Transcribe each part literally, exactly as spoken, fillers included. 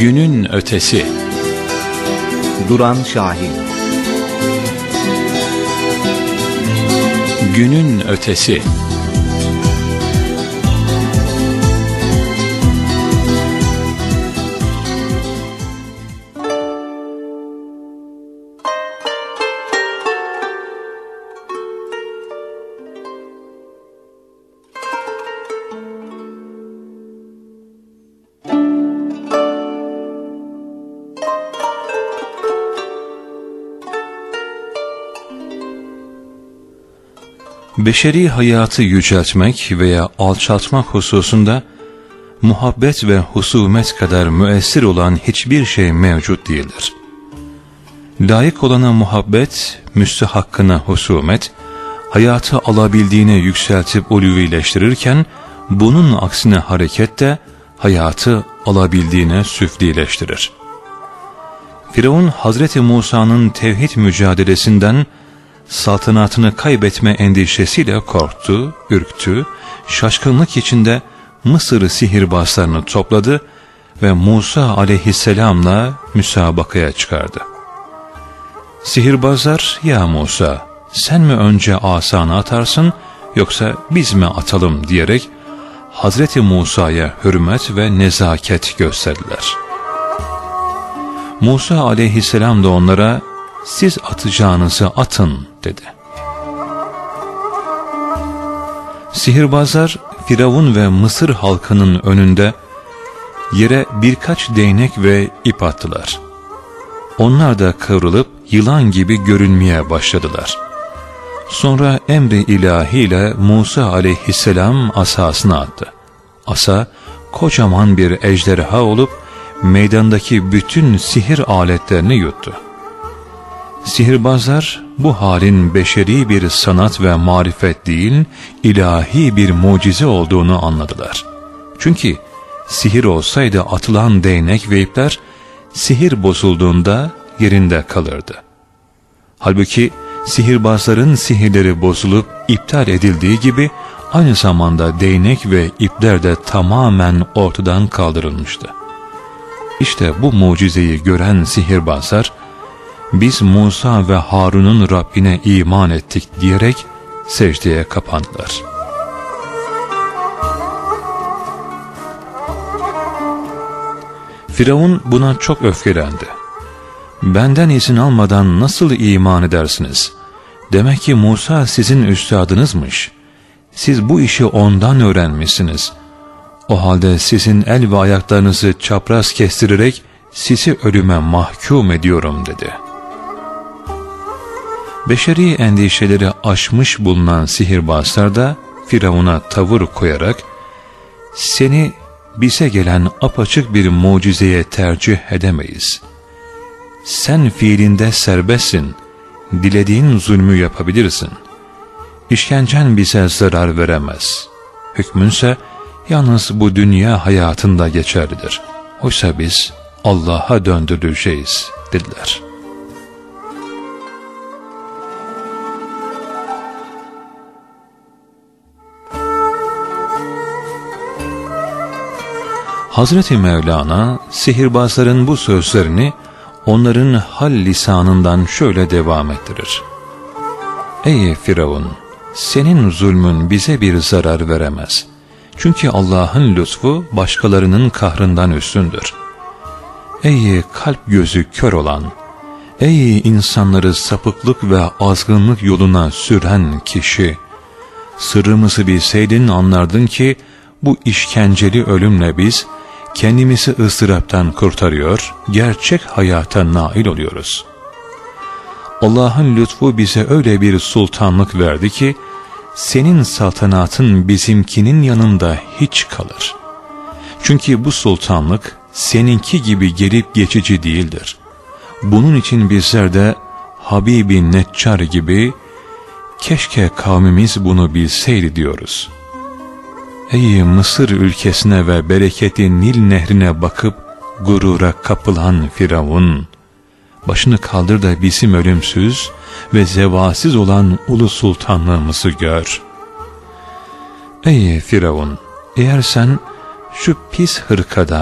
Günün ötesi. Duran Şahin. Günün ötesi. Beşeri hayatı yüceltmek veya alçaltmak hususunda muhabbet ve husumet kadar müessir olan hiçbir şey mevcut değildir. Layık olana muhabbet, müstehakkına husumet, hayatı alabildiğine yükseltip ulûvileştirirken, bunun aksine hareket de hayatı alabildiğine süflileştirir. Firavun, Hazreti Musa'nın tevhid mücadelesinden saltanatını kaybetme endişesiyle korktu, ürktü, şaşkınlık içinde Mısır sihirbazlarını topladı ve Musa aleyhisselamla müsabakaya çıkardı. Sihirbazlar, "Ya Musa, sen mi önce asanı atarsın yoksa biz mi atalım?" diyerek Hazreti Musa'ya hürmet ve nezaket gösterdiler. Musa aleyhisselam da onlara, "Siz atacağınızı atın," dedi. Sihirbazlar Firavun ve Mısır halkının önünde yere birkaç değnek ve ip attılar. Onlar da kıvrılıp yılan gibi görünmeye başladılar. Sonra emri ilahiyle Musa aleyhisselam asasını attı. Asa kocaman bir ejderha olup meydandaki bütün sihir aletlerini yuttu. Sihirbazlar bu halin beşeri bir sanat ve marifet değil, ilahi bir mucize olduğunu anladılar. Çünkü sihir olsaydı atılan değnek ve ipler sihir bozulduğunda yerinde kalırdı. Halbuki sihirbazların sihirleri bozulup iptal edildiği gibi aynı zamanda değnek ve ipler de tamamen ortadan kaldırılmıştı. İşte bu mucizeyi gören sihirbazlar, "Biz Musa ve Harun'un Rabbine iman ettik," diyerek secdeye kapandılar. Firavun buna çok öfkelendi. "Benden izin almadan nasıl iman edersiniz? Demek ki Musa sizin üstadınızmış. Siz bu işi ondan öğrenmişsiniz. O halde sizin el ve ayaklarınızı çapraz kestirerek sizi ölüme mahkum ediyorum," dedi. Beşeri endişeleri aşmış bulunan sihirbazlar da Firavun'a tavır koyarak, "Seni bize gelen apaçık bir mucizeye tercih edemeyiz. Sen fiilinde serbestsin, dilediğin zulmü yapabilirsin. İşkencen bize zarar veremez. Hükmünse yalnız bu dünya hayatında geçerlidir. Oysa biz Allah'a döndürüleceğiz," dediler. Hazreti Mevlana sihirbazların bu sözlerini onların hal lisanından şöyle devam ettirir. "Ey Firavun, senin zulmün bize bir zarar veremez. Çünkü Allah'ın lütfu başkalarının kahrından üstündür. Ey kalp gözü kör olan, ey insanları sapıklık ve azgınlık yoluna süren kişi, sırrımızı bilseydin anlardın ki bu işkenceli ölümle biz kendimizi ızdıraptan kurtarıyor, gerçek hayata nail oluyoruz. Allah'ın lütfu bize öyle bir sultanlık verdi ki, senin saltanatın bizimkinin yanında hiç kalır. Çünkü bu sultanlık seninki gibi gelip geçici değildir. Bunun için bizler de Habibi Neccar gibi, keşke kavmimiz bunu bilseydi diyoruz. Ey Mısır ülkesine ve bereketli Nil nehrine bakıp gurura kapılan Firavun, başını kaldır da bizim ölümsüz ve zevasiz olan ulu sultanlığımızı gör. Ey Firavun, eğer sen şu pis hırkadan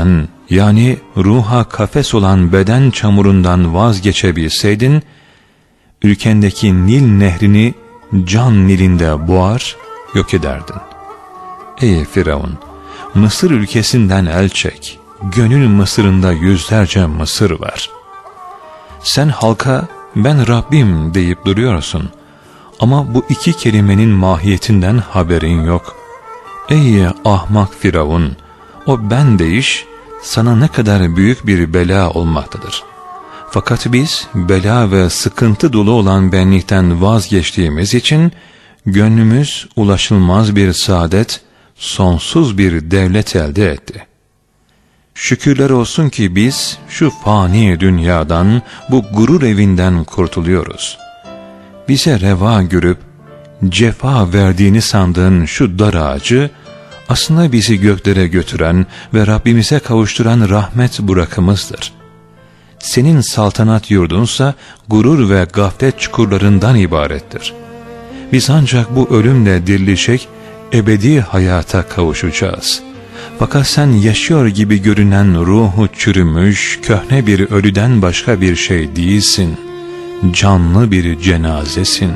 yani ruha kafes olan beden çamurundan vazgeçebilseydin, ülkendeki Nil nehrini can Nil'inde boğar, yok ederdin. Ey Firavun! Mısır ülkesinden el çek, gönül Mısır'ında yüzlerce Mısır var. Sen halka ben Rabbim deyip duruyorsun ama bu iki kelimenin mahiyetinden haberin yok. Ey ahmak Firavun! O ben deyiş sana ne kadar büyük bir bela olmaktadır. Fakat biz bela ve sıkıntı dolu olan benlikten vazgeçtiğimiz için gönlümüz ulaşılmaz bir saadet, sonsuz bir devlet elde etti. Şükürler olsun ki biz şu fani dünyadan, bu gurur evinden kurtuluyoruz. Bize reva görüp cefa verdiğini sandığın şu dar ağacı, aslında bizi göklere götüren ve Rabbimize kavuşturan rahmet bırakımızdır. Senin saltanat yurdunsa gurur ve gaflet çukurlarından ibarettir. Biz ancak bu ölümle dirilişek, ebedi hayata kavuşacağız. Fakat sen yaşıyor gibi görünen ruhu çürümüş, köhne bir ölüden başka bir şey değilsin. Canlı bir cenazesin.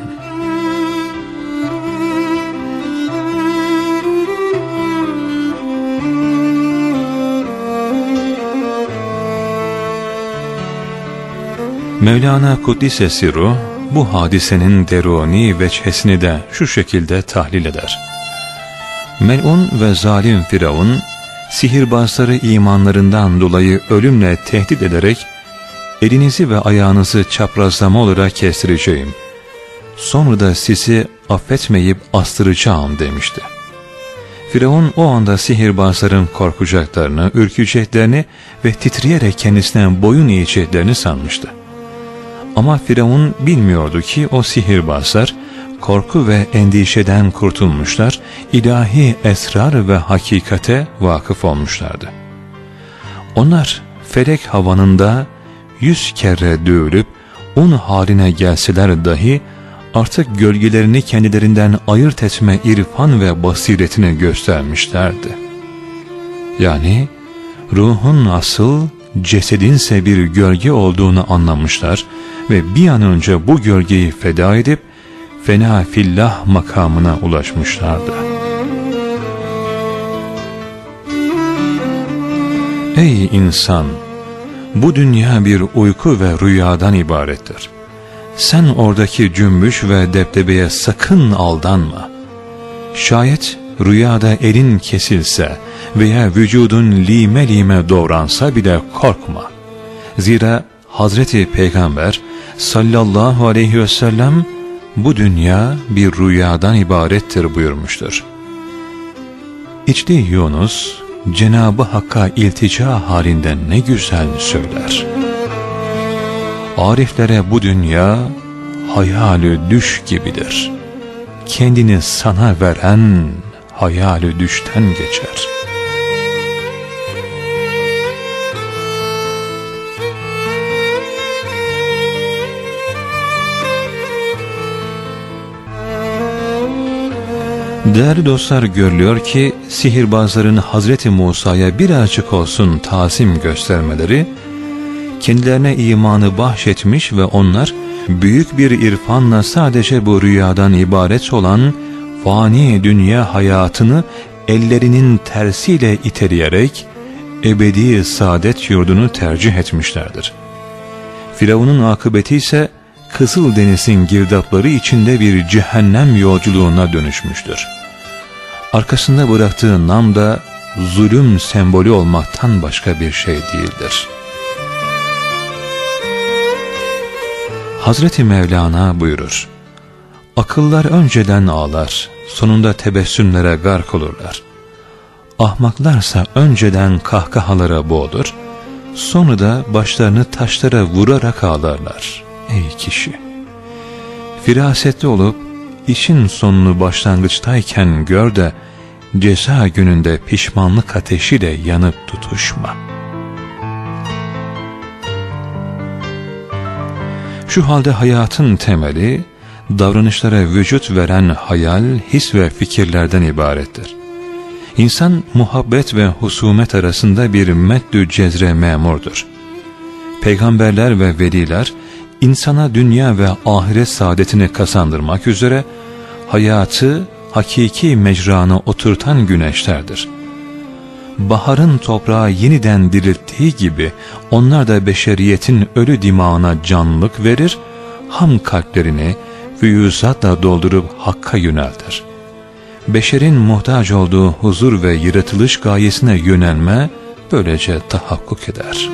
Mevlana Kuddise Sirruh bu hadisenin deruni veçhesini de şu şekilde tahlil eder. Mel'un ve zalim Firavun, sihirbazları imanlarından dolayı ölümle tehdit ederek, elinizi ve ayağınızı çaprazlama olarak kestireceğim, sonra da sizi affetmeyip astıracağım demişti. Firavun o anda sihirbazların korkacaklarını, ürkeceklerini ve titreyerek kendisine boyun eğeceklerini sanmıştı. Ama Firavun bilmiyordu ki o sihirbazlar, korku ve endişeden kurtulmuşlar, ilahi esrar ve hakikate vakıf olmuşlardı. Onlar felek havanında yüz kere dövülüp un haline gelseler dahi artık gölgelerini kendilerinden ayırt etme irfan ve basiretini göstermişlerdi. Yani ruhun asıl cesedinse bir gölge olduğunu anlamışlar ve bir an önce bu gölgeyi feda edip fena fillah makamına ulaşmışlardı. Ey insan! Bu dünya bir uyku ve rüyadan ibarettir. Sen oradaki cümbüş ve debdebeye sakın aldanma. Şayet rüyada elin kesilse veya vücudun lime lime doğransa bile korkma. Zira Hazreti Peygamber sallallahu aleyhi ve sellem bu dünya bir rüyadan ibarettir buyurmuştur. İçli Yunus Cenab-ı Hakk'a iltica halinde ne güzel söyler. Ariflere bu dünya hayal-ü düş gibidir. Kendini sana veren hayal-ü düşten geçer. Değerli dostlar, görülüyor ki sihirbazların Hazreti Musa'ya birazcık olsun tazim göstermeleri, kendilerine imanı bahşetmiş ve onlar büyük bir irfanla sadece bu rüyadan ibaret olan fani dünya hayatını ellerinin tersiyle iteleyerek ebedi saadet yurdunu tercih etmişlerdir. Firavun'un akıbeti ise Kızıldeniz'in girdapları içinde bir cehennem yolculuğuna dönüşmüştür. Arkasında bıraktığı nam da zulüm sembolü olmaktan başka bir şey değildir. Hazreti Mevlana buyurur: akıllar önceden ağlar, sonunda tebessümlere gark olurlar. Ahmaklarsa önceden kahkahalara boğulur, sonra da başlarını taşlara vurarak ağlarlar. Ey kişi! Firasetli olup işin sonunu başlangıçtayken gör de ceza gününde pişmanlık ateşiyle yanıp tutuşma. Şu halde hayatın temeli, davranışlara vücut veren hayal, his ve fikirlerden ibarettir. İnsan muhabbet ve husumet arasında bir meddü cezre memurdur. Peygamberler ve veliler insana dünya ve ahiret saadetini kazandırmak üzere hayatı hakiki mecrana oturtan güneşlerdir. Baharın toprağı yeniden dirilttiği gibi onlar da beşeriyetin ölü dimağına canlılık verir, ham kalplerini füyüzatla doldurup Hakk'a yöneltir. Beşerin muhtaç olduğu huzur ve yaratılış gayesine yönelme böylece tahakkuk eder.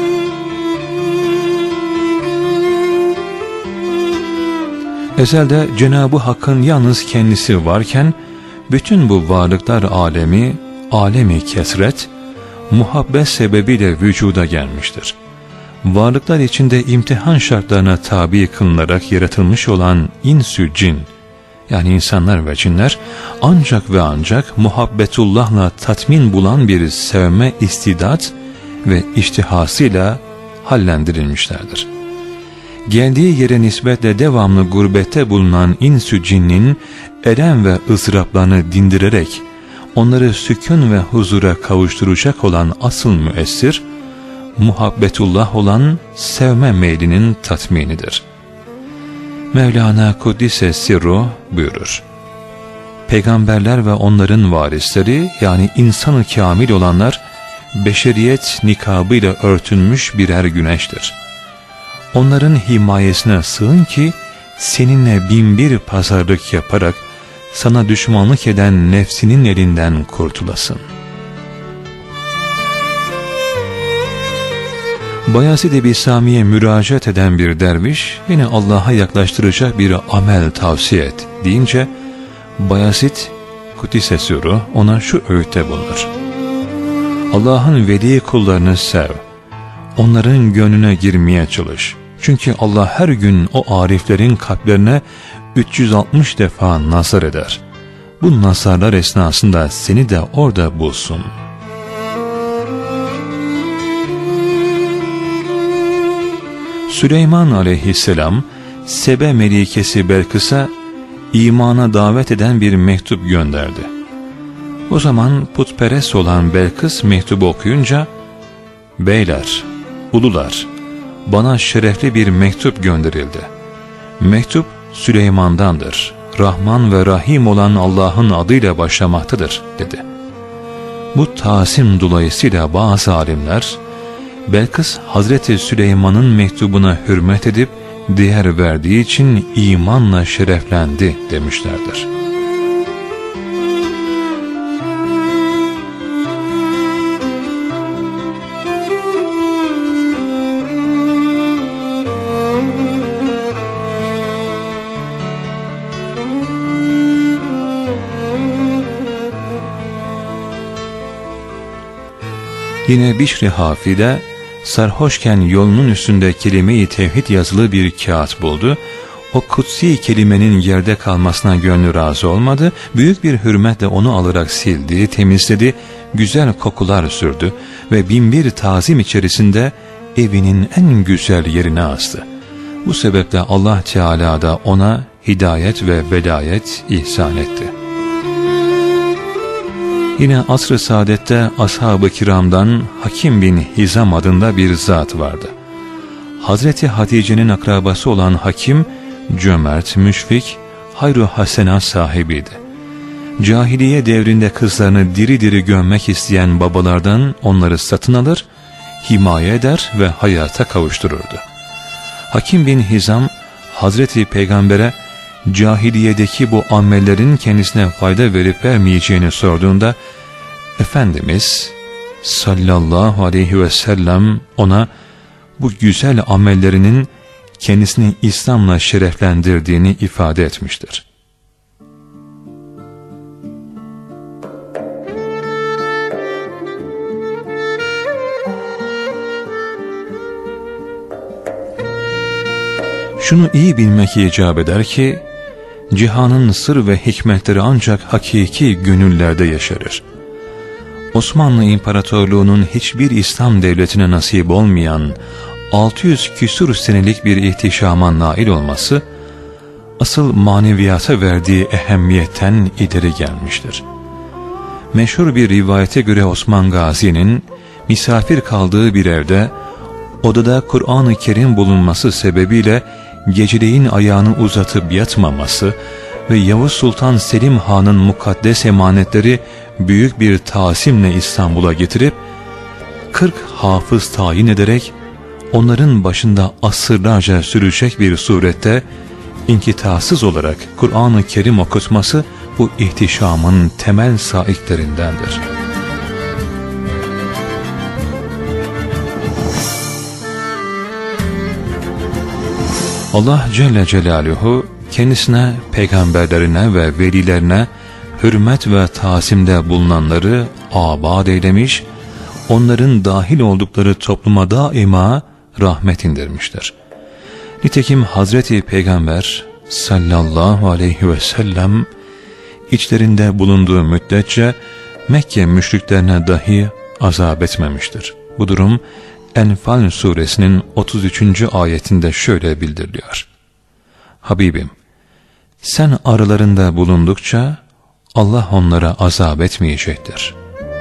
Ezelde Cenab-ı Hakk'ın yalnız kendisi varken bütün bu varlıklar alemi, alemi kesret, muhabbet sebebiyle vücuda gelmiştir. Varlıklar içinde imtihan şartlarına tabi kılınarak yaratılmış olan insü cin, yani insanlar ve cinler ancak ve ancak muhabbetullahla tatmin bulan bir sevme istidat ve iştihasıyla hallendirilmişlerdir. Geldiği yere nispetle devamlı gurbette bulunan insü cinnin elem ve ızdıraplarını dindirerek onları sükun ve huzura kavuşturacak olan asıl müessir, muhabbetullah olan sevme meylinin tatminidir. Mevlana Kuddise Sirruh buyurur: Peygamberler ve onların varisleri, yani insanı kamil olanlar, beşeriyet nikabıyla örtünmüş birer güneştir. Onların himayesine sığın ki seninle binbir pazarlık yaparak sana düşmanlık eden nefsinin elinden kurtulasın. Bayezid-i Bistami'ye müracaat eden bir derviş yine Allah'a yaklaştıracak bir amel tavsiye et deyince Bayezid Kuddise Sirruh ona şu öğütte bulunur: Allah'ın veli kullarını sev, onların gönlüne girmeye çalış. Çünkü Allah her gün o ariflerin kalplerine üç yüz altmış defa nazar eder. Bu nazarlar esnasında seni de orada bulsun. Süleyman aleyhisselam Sebe melikesi Belkıs'a imana davet eden bir mektup gönderdi. O zaman putperest olan Belkıs mektubu okuyunca, beyler, ulular, bana şerefli bir mektup gönderildi. Mektup Süleyman'dandır. Rahman ve Rahim olan Allah'ın adıyla başlamaktadır dedi. Bu tasim dolayısıyla bazı alimler Belkıs Hazreti Süleyman'ın mektubuna hürmet edip değer verdiği için imanla şereflendi demişlerdir. Yine Bişr-i Hafide sarhoşken yolunun üstünde kelime-i tevhid yazılı bir kağıt buldu. O kutsi kelimenin yerde kalmasına gönlü razı olmadı. Büyük bir hürmetle onu alarak sildi, temizledi, güzel kokular sürdü ve binbir tazim içerisinde evinin en güzel yerine astı. Bu sebeple Allah Teala da ona hidayet ve velayet ihsan etti. Yine asr-ı saadette ashab-ı kiramdan Hakim bin Hizam adında bir zat vardı. Hazreti Hatice'nin akrabası olan Hakim, cömert, müşfik, hayru hasena sahibiydi. Cahiliye devrinde kızlarını diri diri gömmek isteyen babalardan onları satın alır, himaye eder ve hayata kavuştururdu. Hakim bin Hizam, Hazreti Peygamber'e cahiliyedeki bu amellerin kendisine fayda verip vermeyeceğini sorduğunda, Efendimiz sallallahu aleyhi ve sellem ona bu güzel amellerinin kendisini İslam'la şereflendirdiğini ifade etmiştir. Şunu iyi bilmek icap eder ki, cihanın sır ve hikmetleri ancak hakiki gönüllerde yaşarır. Osmanlı İmparatorluğu'nun hiçbir İslam devletine nasip olmayan altı yüz küsur senelik bir ihtişama nail olması, asıl maneviyata verdiği ehemmiyetten ileri gelmiştir. Meşhur bir rivayete göre Osman Gazi'nin misafir kaldığı bir evde odada Kur'an-ı Kerim bulunması sebebiyle geceleyin ayağını uzatıp yatmaması ve Yavuz Sultan Selim Han'ın mukaddes emanetleri büyük bir tasimle İstanbul'a getirip kırk hafız tayin ederek onların başında asırlarca sürecek bir surette inkitasız olarak Kur'an-ı Kerim okutması bu ihtişamın temel saiklerindendir. Allah Celle Celaluhu kendisine, peygamberlerine ve velilerine hürmet ve tasimde bulunanları abad eylemiş, onların dahil oldukları topluma daima rahmet indirmiştir. Nitekim Hazreti Peygamber sallallahu aleyhi ve sellem içlerinde bulunduğu müddetçe Mekke müşriklerine dahi azap etmemiştir. Bu durum Enfal suresinin otuz üçüncü ayetinde şöyle bildiriliyor: Habibim, sen aralarında bulundukça Allah onlara azap etmeyecektir.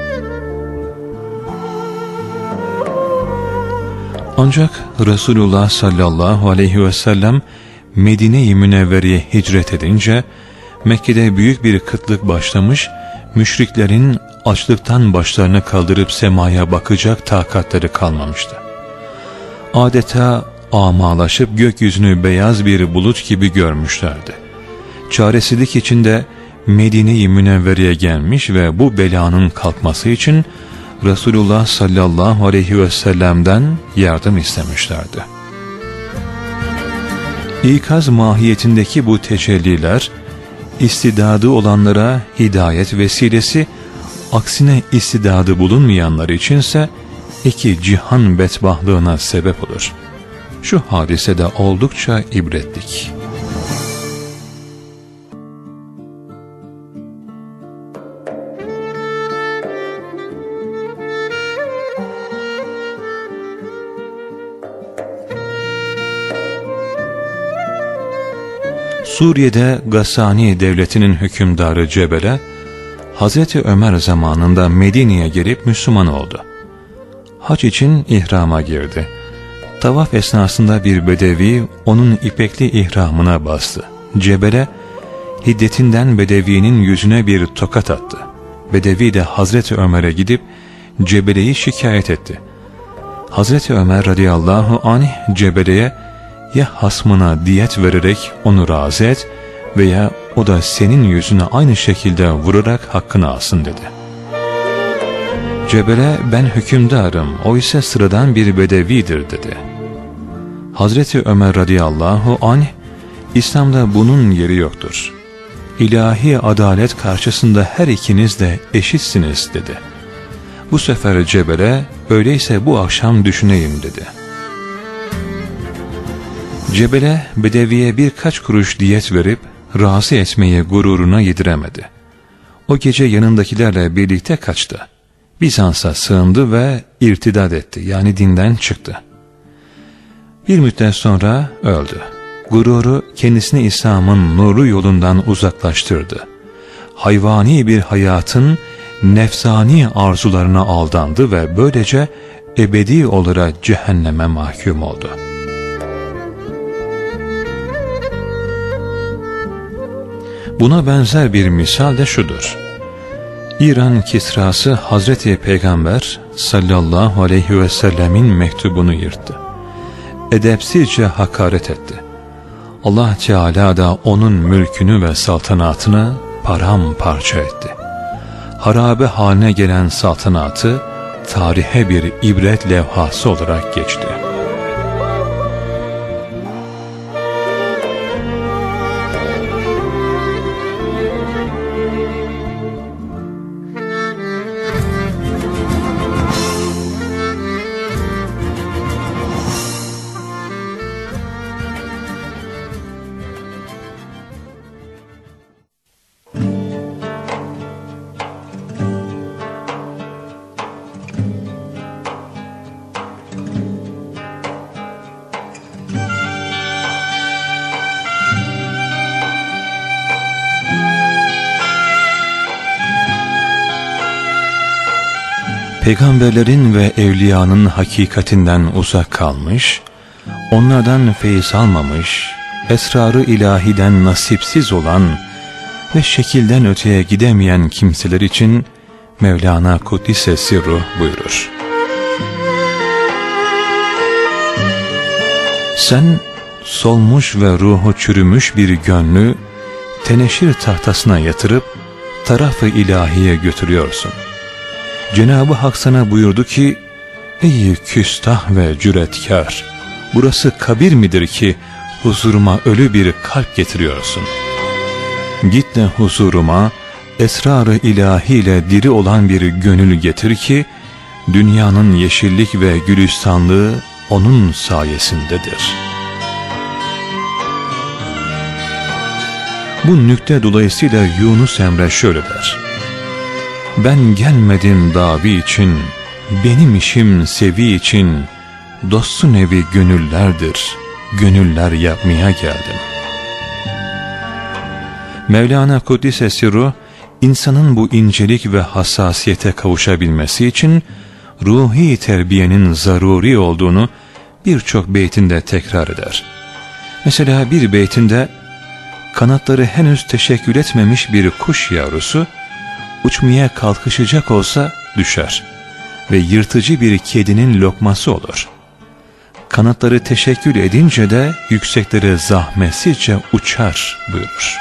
Ancak Resulullah sallallahu aleyhi ve sellem Medine-i Münevvere'ye hicret edince Mekke'de büyük bir kıtlık başlamış, müşriklerin açlıktan başlarını kaldırıp semaya bakacak takatları kalmamıştı. Adeta amalaşıp gökyüzünü beyaz bir bulut gibi görmüşlerdi. Çaresizlik içinde Medine-i Münevvere'ye gelmiş ve bu belanın kalkması için Resulullah sallallahu aleyhi ve sellem'den yardım istemişlerdi. İkaz mahiyetindeki bu tecelliler, istidadı olanlara hidayet vesilesi, aksine istidadı bulunmayanlar içinse iki cihan bedbahlığına sebep olur. Şu hadise de oldukça ibretlik. Suriye'de Gassani devletinin hükümdarı Cebele, Hazreti Ömer zamanında Medine'ye gelip Müslüman oldu. Hac için ihrama girdi. Tavaf esnasında bir bedevi onun ipekli ihramına bastı. Cebele, hiddetinden bedevinin yüzüne bir tokat attı. Bedevi de Hazreti Ömer'e gidip Cebele'yi şikayet etti. Hazreti Ömer radıyallahu anh Cebele'ye, ya hasmına diyet vererek onu razı et veya o da senin yüzüne aynı şekilde vurarak hakkını alsın dedi. Cebele, ben hükümdarım, o ise sıradan bir bedevidir dedi. Hazreti Ömer radıyallahu anh, İslam'da bunun yeri yoktur. İlahi adalet karşısında her ikiniz de eşitsiniz dedi. Bu sefer Cebele, öyleyse bu akşam düşüneyim dedi. Cebele, bedeviye birkaç kuruş diyet verip razı etmeyi gururuna yediremedi. O gece yanındakilerle birlikte kaçtı. Bizans'a sığındı ve irtidat etti, yani dinden çıktı. Bir müddet sonra öldü. Gururu kendisini İslam'ın nuru yolundan uzaklaştırdı. Hayvani bir hayatın nefsani arzularına aldandı ve böylece ebedi olarak cehenneme mahkum oldu. Buna benzer bir misal de şudur. İran Kisrası Hazreti Peygamber sallallahu aleyhi ve sellemin mektubunu yırttı. Edepsizce hakaret etti. Allah Teala da onun mülkünü ve saltanatını paramparça etti. Harabe haline gelen saltanatı tarihe bir ibret levhası olarak geçti. peygamberlerin ve evliyanın hakikatinden uzak kalmış, onlardan feyiz almamış, esrarı ilahiden nasipsiz olan ve şekilden öteye gidemeyen kimseler için Mevlana Kuddise Sirruh buyurur. Sen solmuş ve ruhu çürümüş bir gönlü teneşir tahtasına yatırıp taraf-ı ilahiye götürüyorsun. Cenab-ı Hak sana buyurdu ki, ey küstah ve cüretkar, burası kabir midir ki huzuruma ölü bir kalp getiriyorsun? Git de huzuruma esrar-ı ilahiyle diri olan bir gönül getir ki dünyanın yeşillik ve gülistanlığı onun sayesindedir. Bu nükte dolayısıyla Yunus Emre şöyle der: ben gelmedim davi için, benim işim sevi için, dostun evi gönüllerdir, gönüller yapmaya geldim. Mevlana Kuddise Sirruh, insanın bu incelik ve hassasiyete kavuşabilmesi için ruhi terbiyenin zaruri olduğunu birçok beytinde tekrar eder. Mesela bir beytinde, kanatları henüz teşekkül etmemiş bir kuş yavrusu, uçmaya kalkışacak olsa düşer ve yırtıcı bir kedinin lokması olur. Kanatları teşekkül edince de yükseklere zahmetsizce uçar buyurur.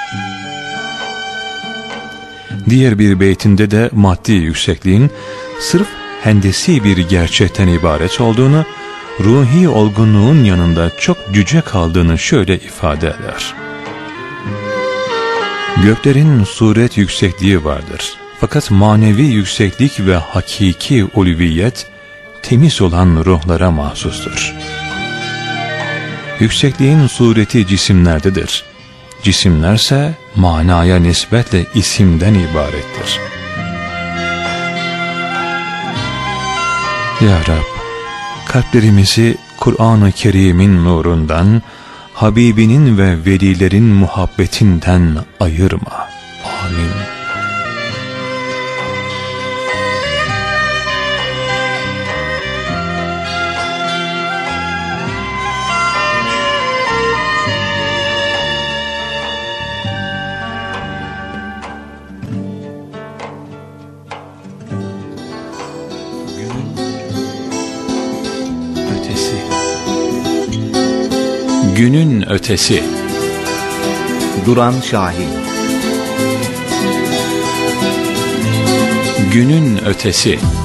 Diğer bir beytinde de maddi yüksekliğin sırf hendesi bir gerçekten ibaret olduğunu, ruhi olgunluğun yanında çok cüce kaldığını şöyle ifade eder: göklerin suret yüksekliği vardır. Fakat manevi yükseklik ve hakiki ulviyet temiz olan ruhlara mahsustur. Yüksekliğin sureti cisimlerdedir. Cisimlerse manaya nispetle isimden ibarettir. Ya Rab, kalplerimizi Kur'an-ı Kerim'in nurundan, Habibinin ve velilerin muhabbetinden ayırma. Amin. Günün ötesi. Duran Şahin. Günün ötesi.